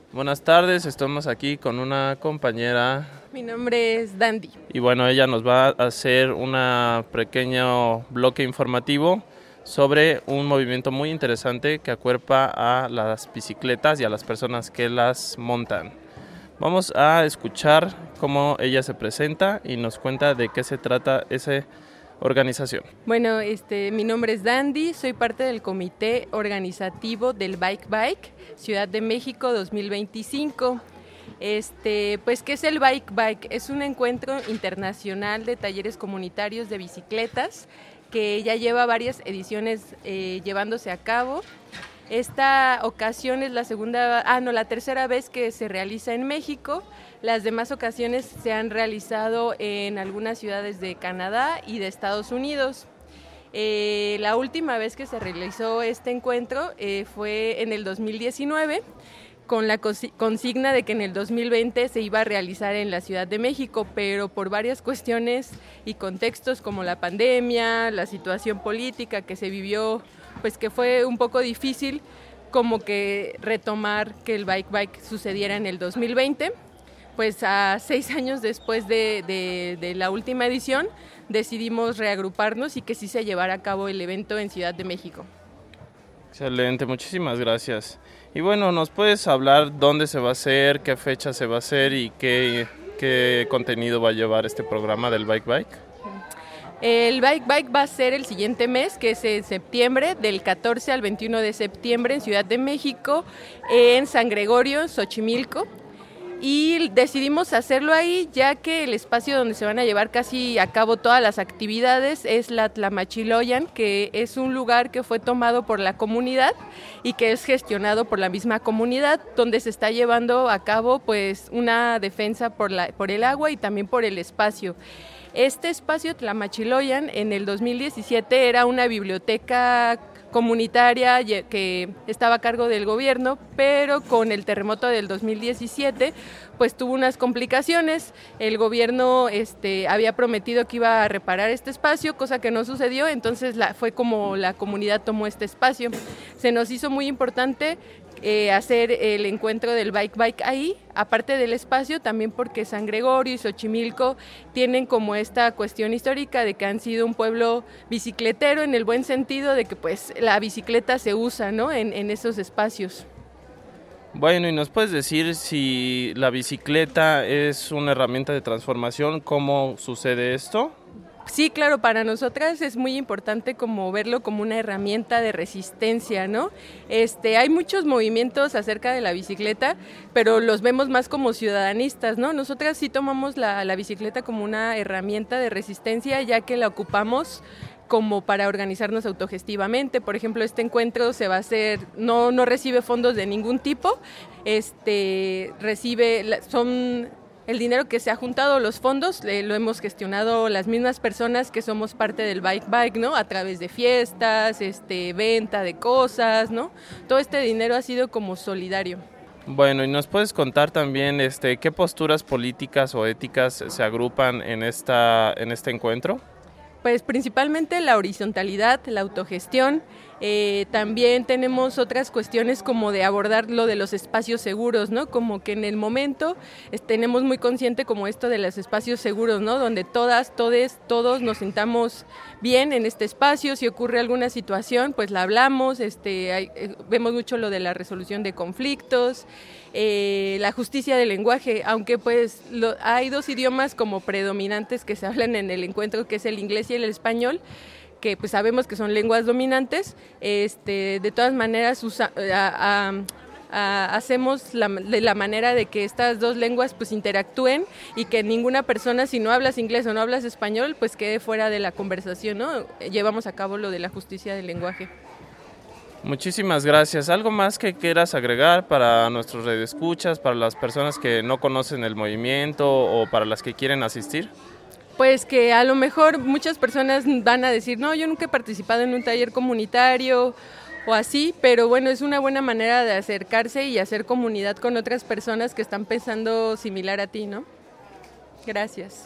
Buenas tardes, estamos aquí con una compañera. Mi nombre es Dandy. Y bueno, ella nos va a hacer un pequeño bloque informativo sobre un movimiento muy interesante que acuerpa a las bicicletas y a las personas que las montan. Vamos a escuchar cómo ella se presenta y nos cuenta de qué se trata esa organización. Bueno, mi nombre es Dandy, soy parte del comité organizativo del Bike Ciudad de México 2025. Pues, ¿qué es el Bike? Es un encuentro internacional de talleres comunitarios de bicicletas que ya lleva varias ediciones llevándose a cabo. Esta ocasión es la tercera vez que se realiza en México. Las demás ocasiones se han realizado en algunas ciudades de Canadá y de Estados Unidos. La última vez que se realizó este encuentro fue en el 2019, con la consigna de que en el 2020 se iba a realizar en la Ciudad de México, pero por varias cuestiones y contextos como la pandemia, la situación política que se vivió, pues que fue un poco difícil como que retomar que el Bike sucediera en el 2020. Pues a 6 años después de la última edición decidimos reagruparnos y que sí se llevara a cabo el evento en Ciudad de México. Excelente, muchísimas gracias. Y bueno, ¿nos puedes hablar dónde se va a hacer, qué fecha se va a hacer y qué contenido va a llevar este programa del Bike? El Bike va a ser el siguiente mes, que es en septiembre, del 14 al 21 de septiembre en Ciudad de México, en San Gregorio, Xochimilco. Y decidimos hacerlo ahí ya que el espacio donde se van a llevar casi a cabo todas las actividades es la Tlamachiloyan, que es un lugar que fue tomado por la comunidad y que es gestionado por la misma comunidad, donde se está llevando a cabo pues una defensa por el agua y también por el espacio. Este espacio Tlamachiloyan en el 2017 era una biblioteca comunitaria que estaba a cargo del gobierno, pero con el terremoto del 2017 pues tuvo unas complicaciones. El gobierno había prometido que iba a reparar este espacio, cosa que no sucedió, entonces fue como la comunidad tomó este espacio. Se nos hizo muy importante hacer el encuentro del Bike ahí, aparte del espacio, también porque San Gregorio y Xochimilco tienen como esta cuestión histórica de que han sido un pueblo bicicletero en el buen sentido de que pues la bicicleta se usa, ¿no?, en esos espacios. Bueno, ¿y nos puedes decir si la bicicleta es una herramienta de transformación? ¿Cómo sucede esto? Sí, claro, para nosotras es muy importante como verlo como una herramienta de resistencia, ¿no? Hay muchos movimientos acerca de la bicicleta, pero los vemos más como ciudadanistas, ¿no? Nosotras sí tomamos la bicicleta como una herramienta de resistencia, ya que la ocupamos como para organizarnos autogestivamente. Por ejemplo, este encuentro se va a hacer, no recibe fondos de ningún tipo, el dinero que se ha juntado, los fondos, lo hemos gestionado las mismas personas que somos parte del Bike, ¿no? A través de fiestas, venta de cosas, ¿no? Todo este dinero ha sido como solidario. Bueno, ¿y nos puedes contar también qué posturas políticas o éticas se agrupan en este encuentro? Pues principalmente la horizontalidad, la autogestión. También tenemos otras cuestiones como de abordar lo de los espacios seguros, ¿no? Como que en el momento tenemos muy consciente como esto de los espacios seguros, ¿no? Donde todos nos sintamos bien en este espacio. Si ocurre alguna situación, pues la hablamos. Vemos mucho lo de la resolución de conflictos, la justicia del lenguaje, aunque pues hay 2 idiomas como predominantes que se hablan en el encuentro, que es el inglés y el español, que pues sabemos que son lenguas dominantes. De todas maneras hacemos de la manera de que estas 2 lenguas pues interactúen y que ninguna persona, si no hablas inglés o no hablas español, pues quede fuera de la conversación, ¿no? Llevamos a cabo lo de la justicia del lenguaje. Muchísimas gracias. ¿Algo más que quieras agregar para nuestros radioescuchas, para las personas que no conocen el movimiento o para las que quieren asistir? Pues que a lo mejor muchas personas van a decir, no, yo nunca he participado en un taller comunitario o así, pero bueno, es una buena manera de acercarse y hacer comunidad con otras personas que están pensando similar a ti, ¿no? Gracias.